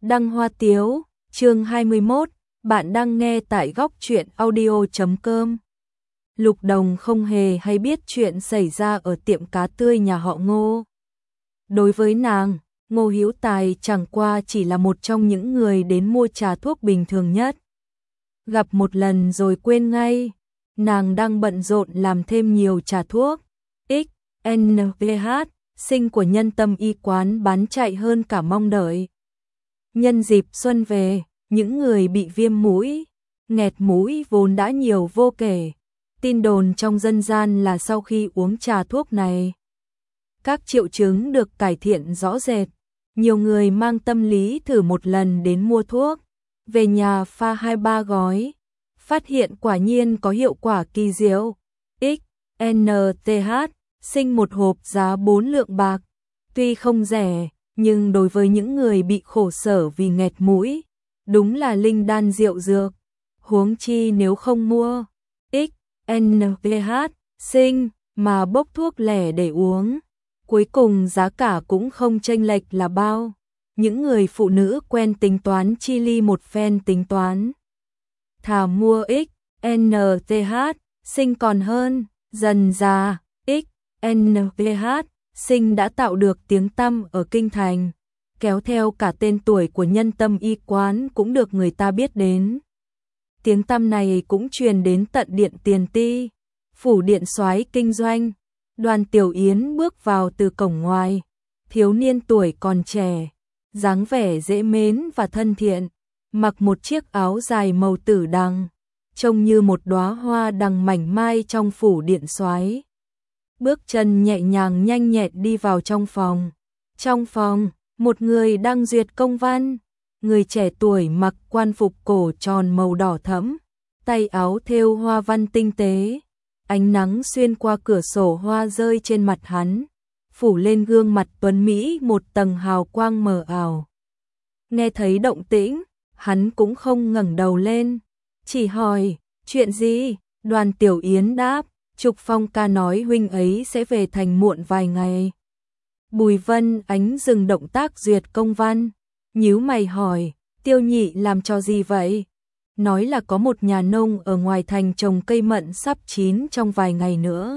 Đăng Hoa Tiếu, chương 21, bạn đang nghe tại góc truyện audio.com. Lục Đồng không hề hay biết chuyện xảy ra ở tiệm cá tươi nhà họ Ngô. Đối với nàng, Ngô Hữu Tài chẳng qua chỉ là một trong những người đến mua trà thuốc bình thường nhất. Gặp một lần rồi quên ngay, nàng đang bận rộn làm thêm nhiều trà thuốc. XNVH, sinh của Nhân Tâm Y quán bán chạy hơn cả mong đợi. Nhân dịp xuân về, những người bị viêm mũi, nghẹt mũi vốn đã nhiều vô kể. Tin đồn trong dân gian là sau khi uống trà thuốc này, các triệu chứng được cải thiện rõ rệt. Nhiều người mang tâm lý thử một lần đến mua thuốc, về nhà pha 2-3 gói, phát hiện quả nhiên có hiệu quả kỳ diệu. XNTH, sinh một hộp giá 4 lượng bạc, tuy không rẻ, nhưng đối với những người bị khổ sở vì nghẹt mũi, đúng là linh đan diệu dược. Huống chi nếu không mua XNVH, sinh mà bốc thuốc lẻ để uống, cuối cùng giá cả cũng không chênh lệch là bao. Những người phụ nữ quen tính toán chi ly một phen tính toán, thà mua XNTH, sinh còn hơn. Dần dà, XNVH, sinh đã tạo được tiếng tăm ở kinh thành, kéo theo cả tên tuổi của Nhân Tâm Y quán cũng được người ta biết đến. Tiếng tăm này cũng truyền đến tận điện Tiền Ti, phủ điện soái kinh doanh. Đoàn Tiểu Yến bước vào từ cổng ngoài, thiếu niên tuổi còn trẻ, dáng vẻ dễ mến và thân thiện, mặc một chiếc áo dài màu tử đằng, trông như một đóa hoa đằng mảnh mai trong phủ điện soái. Bước chân nhẹ nhàng nhanh nhẹn đi vào trong phòng. Trong phòng, một người đang duyệt công văn. Người trẻ tuổi mặc quan phục cổ tròn màu đỏ thẫm, tay áo thêu hoa văn tinh tế. Ánh nắng xuyên qua cửa sổ hoa rơi trên mặt hắn, phủ lên gương mặt tuấn mỹ một tầng hào quang mờ ảo. Nghe thấy động tĩnh, hắn cũng không ngẩng đầu lên, chỉ hỏi, chuyện gì? Đoàn Tiểu Yến đáp, Trục Phong ca nói huynh ấy sẽ về thành muộn vài ngày. Bùi Vân Ánh dừng động tác duyệt công văn, nhíu mày hỏi, Tiêu nhị làm cho gì vậy? Nói là có một nhà nông ở ngoài thành trồng cây mận sắp chín trong vài ngày nữa.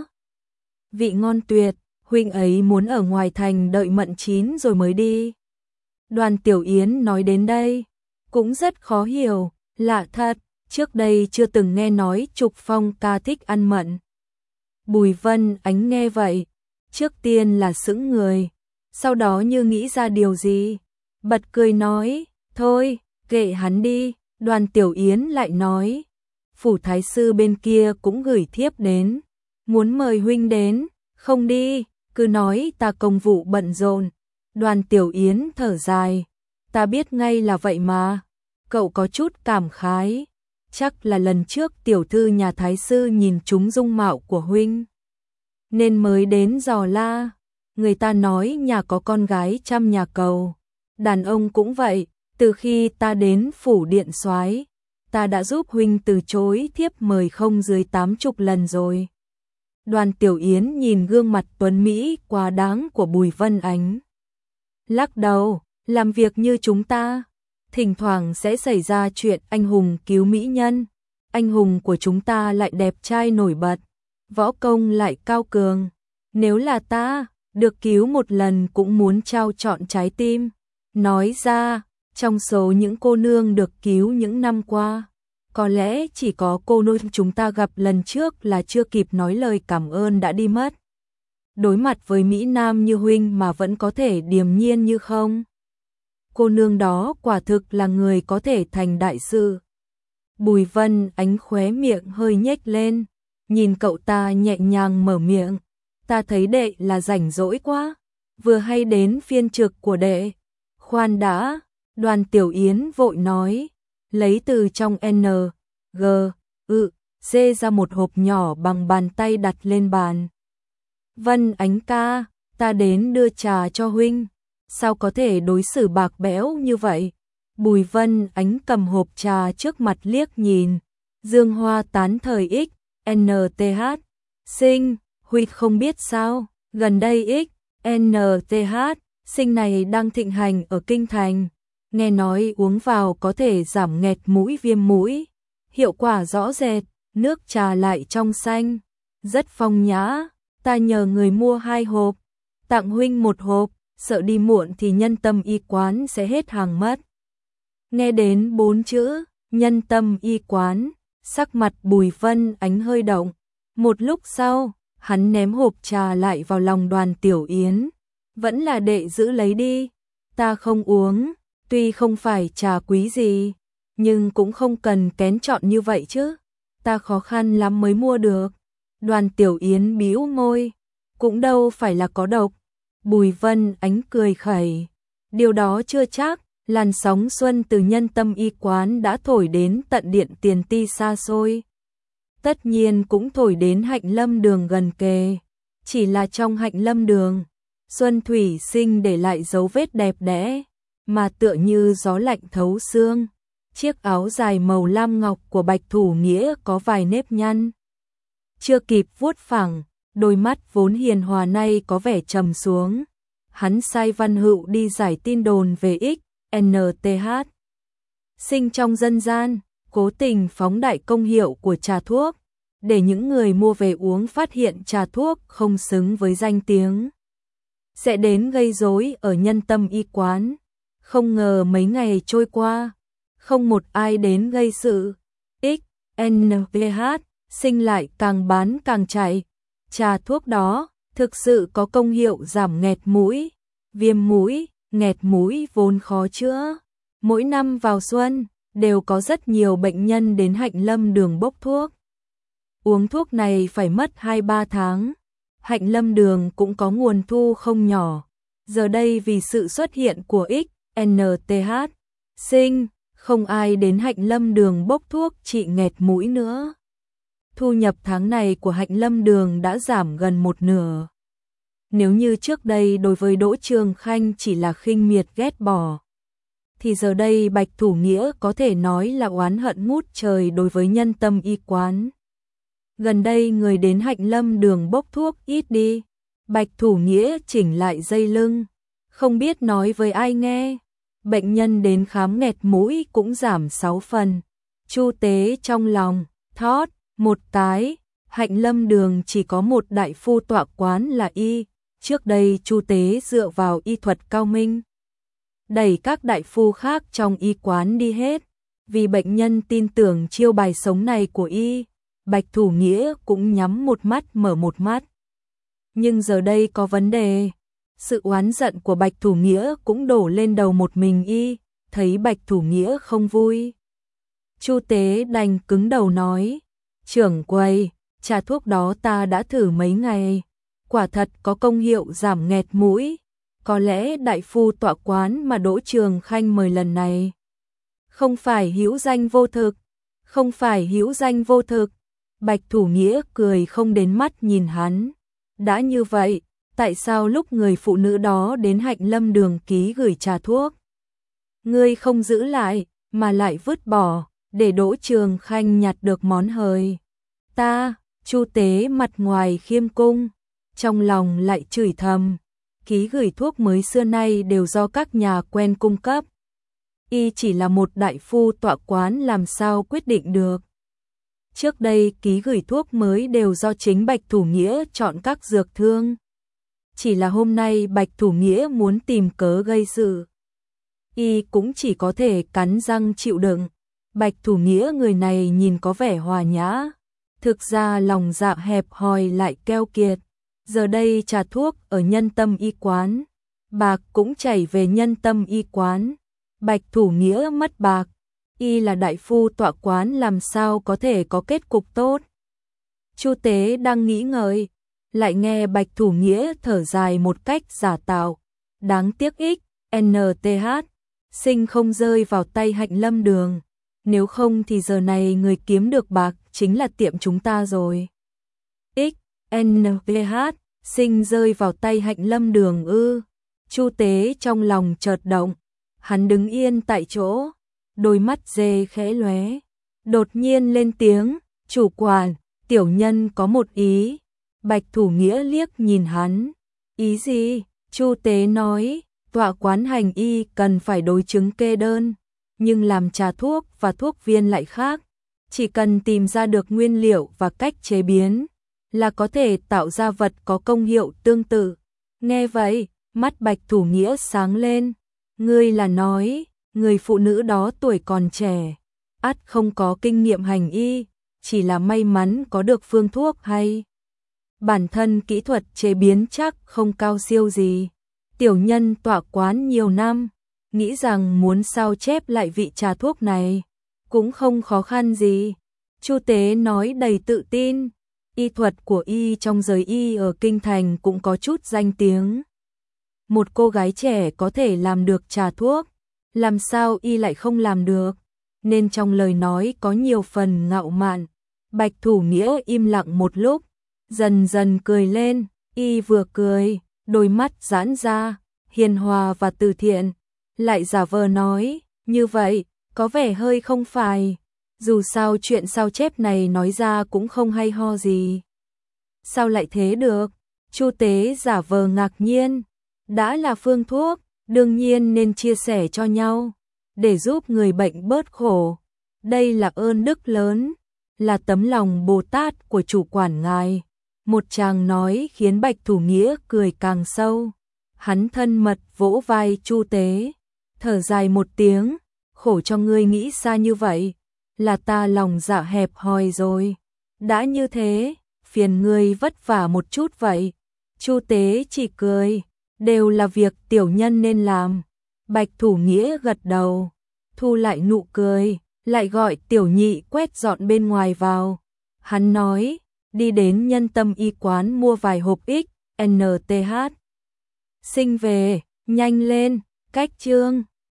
Vị ngon tuyệt, huynh ấy muốn ở ngoài thành đợi mận chín rồi mới đi. Đoàn Tiểu Yến nói đến đây, cũng rất khó hiểu, lạ thật, trước đây chưa từng nghe nói Trục Phong ca thích ăn mận. Bùi Vân Ánh nghe vậy, trước tiên là sững người, sau đó như nghĩ ra điều gì, bật cười nói, thôi, kệ hắn đi. Đoàn Tiểu Yến lại nói, phủ thái sư bên kia cũng gửi thiếp đến, muốn mời huynh đến, không đi, cứ nói ta công vụ bận rộn. Đoàn Tiểu Yến thở dài, ta biết ngay là vậy mà. Cậu có chút cảm khái, chắc là lần trước tiểu thư nhà thái sư nhìn trúng dung mạo của huynh, nên mới đến dò la. Người ta nói nhà có con gái trăm nhà cầu, đàn ông cũng vậy. Từ khi ta đến phủ điện soái, ta đã giúp huynh từ chối thiếp mời không dưới 80 lần rồi. Đoàn Tiểu Yến nhìn gương mặt tuấn mỹ quá đáng của Bùi Vân Ánh, lắc đầu, làm việc như chúng ta, thỉnh thoảng sẽ xảy ra chuyện anh hùng cứu mỹ nhân. Anh hùng của chúng ta lại đẹp trai nổi bật, võ công lại cao cường. Nếu là ta, được cứu một lần cũng muốn trao trọn trái tim. Nói ra, trong số những cô nương được cứu những năm qua, có lẽ chỉ có cô nương chúng ta gặp lần trước là chưa kịp nói lời cảm ơn đã đi mất. Đối mặt với Mỹ Nam như huynh mà vẫn có thể điềm nhiên như không. Cô nương đó quả thực là người có thể thành đại sự. Bùi Vân Ánh khóe miệng hơi nhếch lên, nhìn cậu ta nhẹ nhàng mở miệng, ta thấy đệ là rảnh rỗi quá, vừa hay đến phiên trực của đệ. Khoan đã. Đoàn Tiểu Yến vội nói, lấy từ trong G ra một hộp nhỏ bằng bàn tay đặt lên bàn. Vân Ánh ca, ta đến đưa trà cho huynh, sao có thể đối xử bạc bẽo như vậy? Bùi Vân Ánh cầm hộp trà trước mặt liếc nhìn, dương hoa tán thời XNTH, sinh, huynh không biết sao, gần đây XNTH, sinh này đang thịnh hành ở kinh thành. nghe nói uống vào có thể giảm nghẹt mũi viêm mũi, hiệu quả rõ rệt, nước trà lại trong xanh, rất phong nhã, ta nhờ người mua 2 hộp, tặng huynh 1 hộp, sợ đi muộn thì Nhân Tâm Y Quán sẽ hết hàng mất. Nghe đến 4 chữ, Nhân Tâm Y Quán, sắc mặt Bùi Vân Ánh hơi động, một lúc sau, hắn ném hộp trà lại vào lòng Đoàn Tiểu Yến, vẫn là đệ giữ lấy đi, ta không uống, tuy không phải trà quý gì, nhưng cũng không cần kén chọn như vậy chứ, ta khó khăn lắm mới mua được. Đoàn Tiểu Yến bĩu môi, cũng đâu phải là có độc. Bùi Vân Ánh cười khẩy, điều đó chưa chắc, làn sóng xuân từ Nhân Tâm Y Quán đã thổi đến tận điện Tiền Ti xa xôi. Tất nhiên cũng thổi đến Hạnh Lâm Đường gần kề, chỉ là trong Hạnh Lâm Đường, Xuân Thủy Sinh để lại dấu vết đẹp đẽ, mà tựa như gió lạnh thấu xương. Chiếc áo dài màu lam ngọc của Bạch Thủ Nghĩa có vài nếp nhăn. Chưa kịp vuốt phẳng, đôi mắt vốn hiền hòa nay có vẻ trầm xuống. Hắn sai Văn Hữu đi giải tin đồn về XNTH. Sinh trong dân gian, cố tình phóng đại công hiệu của trà thuốc, để những người mua về uống phát hiện trà thuốc không xứng với danh tiếng, sẽ đến gây rối ở Nhân Tâm Y Quán. Không ngờ mấy ngày trôi qua, không một ai đến gây sự. XNTH Sinh lại càng bán càng chạy. Trà thuốc đó thực sự có công hiệu giảm nghẹt mũi, viêm mũi, nghẹt mũi vốn khó chữa. Mỗi năm vào xuân, đều có rất nhiều bệnh nhân đến Hạnh Lâm Đường bốc thuốc. Uống thuốc này phải mất 2-3 tháng. Hạnh Lâm Đường cũng có nguồn thu không nhỏ. Giờ đây vì sự xuất hiện của XNTH Sinh, không ai đến Hạnh Lâm Đường bốc thuốc trị nghẹt mũi nữa. Thu nhập tháng này của Hạnh Lâm Đường đã giảm gần 1/2. Nếu như trước đây đối với Đỗ Trường Khanh chỉ là khinh miệt ghét bỏ, thì giờ đây Bạch Thủ Nghĩa có thể nói là oán hận ngút trời đối với Nhân Tâm Y Quán. Gần đây người đến Hạnh Lâm Đường bốc thuốc ít đi, Bạch Thủ Nghĩa chỉnh lại dây lưng, không biết nói với ai nghe. Bệnh nhân đến khám nghẹt mũi cũng giảm 6 phần. Chu Tế trong lòng thót một cái, Hạnh Lâm Đường chỉ có một đại phu tọa quán là y. Trước đây Chu Tế dựa vào y thuật cao minh, đẩy các đại phu khác trong y quán đi hết. Vì bệnh nhân tin tưởng chiêu bài sống này của y, Bạch Thủ Nghĩa cũng nhắm một mắt mở một mắt. Nhưng giờ đây có vấn đề. Sự oán giận của Bạch Thủ Nghĩa cũng đổ lên đầu một mình y, thấy Bạch Thủ Nghĩa không vui. Chu Tế đành cứng đầu nói, trưởng quầy, trà thuốc đó ta đã thử mấy ngày, quả thật có công hiệu giảm nghẹt mũi, có lẽ đại phu tọa quán mà Đỗ Trường Khanh mời lần này không phải hữu danh vô thực, không phải hữu danh vô thực. Bạch Thủ Nghĩa cười không đến mắt nhìn hắn. Đã như vậy, tại sao lúc người phụ nữ đó đến Hạnh Lâm Đường ký gửi trà thuốc, ngươi không giữ lại, mà lại vứt bỏ, để Đỗ Trường Khanh nhặt được món hời? Ta, Chu Tế mặt ngoài khiêm cung, trong lòng lại chửi thầm, ký gửi thuốc mới xưa nay đều do các nhà quen cung cấp. Y chỉ là một đại phu tọa quán làm sao quyết định được. Trước đây ký gửi thuốc mới đều do chính Bạch Thủ Nghĩa chọn các dược thương. Chỉ là hôm nay Bạch Thủ Nghĩa muốn tìm cớ gây sự, y cũng chỉ có thể cắn răng chịu đựng. Bạch Thủ Nghĩa người này nhìn có vẻ hòa nhã, thực ra lòng dạ hẹp hòi lại keo kiệt. Giờ đây trà thuốc ở Nhân Tâm Y Quán, bạc cũng chảy về Nhân Tâm Y Quán. Bạch Thủ Nghĩa mất bạc, y là đại phu tọa quán làm sao có thể có kết cục tốt. Chu Tế đang nghĩ ngợi, lại nghe Bạch Thủ Nghĩa thở dài một cách giả tạo. Đáng tiếc XNTH Sinh không rơi vào tay Hạnh Lâm Đường, nếu không thì giờ này người kiếm được bạc chính là tiệm chúng ta rồi. XNTH Sinh rơi vào tay Hạnh Lâm Đường ư? Chu Tế trong lòng chợt động, hắn đứng yên tại chỗ, đôi mắt dê khẽ lóe, đột nhiên lên tiếng, chủ quản, tiểu nhân có một ý. Bạch Thủ Nghĩa liếc nhìn hắn, ý gì? Chu Tế nói, Tọa quán hành y cần phải đối chứng kê đơn, nhưng làm trà thuốc và thuốc viên lại khác. Chỉ cần tìm ra được nguyên liệu và cách chế biến là có thể tạo ra vật có công hiệu tương tự. Nghe vậy, mắt Bạch Thủ Nghĩa sáng lên. Ngươi là nói, người phụ nữ đó tuổi còn trẻ, ắt không có kinh nghiệm hành y, chỉ là may mắn có được phương thuốc hay bản thân kỹ thuật chế biến chắc không cao siêu gì. Tiểu nhân tọa quán nhiều năm, nghĩ rằng muốn sao chép lại vị trà thuốc này cũng không khó khăn gì. Chu Tế nói đầy tự tin, y thuật của y trong giới y ở kinh thành cũng có chút danh tiếng. Một cô gái trẻ có thể làm được trà thuốc, làm sao y lại không làm được, nên trong lời nói có nhiều phần ngạo mạn. Bạch Thủ Nghĩa im lặng một lúc, dần dần cười lên, y vừa cười, đôi mắt giãn ra, hiền hòa và từ thiện, lại giả vờ nói, như vậy, có vẻ hơi không phải, dù sao chuyện sao chép này nói ra cũng không hay ho gì. Sao lại thế được? Chu Tế giả vờ ngạc nhiên, đã là phương thuốc, đương nhiên nên chia sẻ cho nhau, để giúp người bệnh bớt khổ. Đây là ơn đức lớn, là tấm lòng Bồ Tát của chủ quản ngài. Một chàng nói khiến Bạch Thủ Nghĩa cười càng sâu. Hắn thân mật vỗ vai Chu Tế, thở dài một tiếng, khổ cho ngươi nghĩ xa như vậy, là ta lòng dạ hẹp hòi rồi. Đã như thế, phiền ngươi vất vả một chút vậy. Chu Tế chỉ cười, đều là việc tiểu nhân nên làm. Bạch Thủ Nghĩa gật đầu, thu lại nụ cười, lại gọi Tiểu Nhị quét dọn bên ngoài vào. Hắn nói, đi đến Nhân Tâm y quán mua vài hộp XNTH. Sinh về, nhanh lên, cách chương.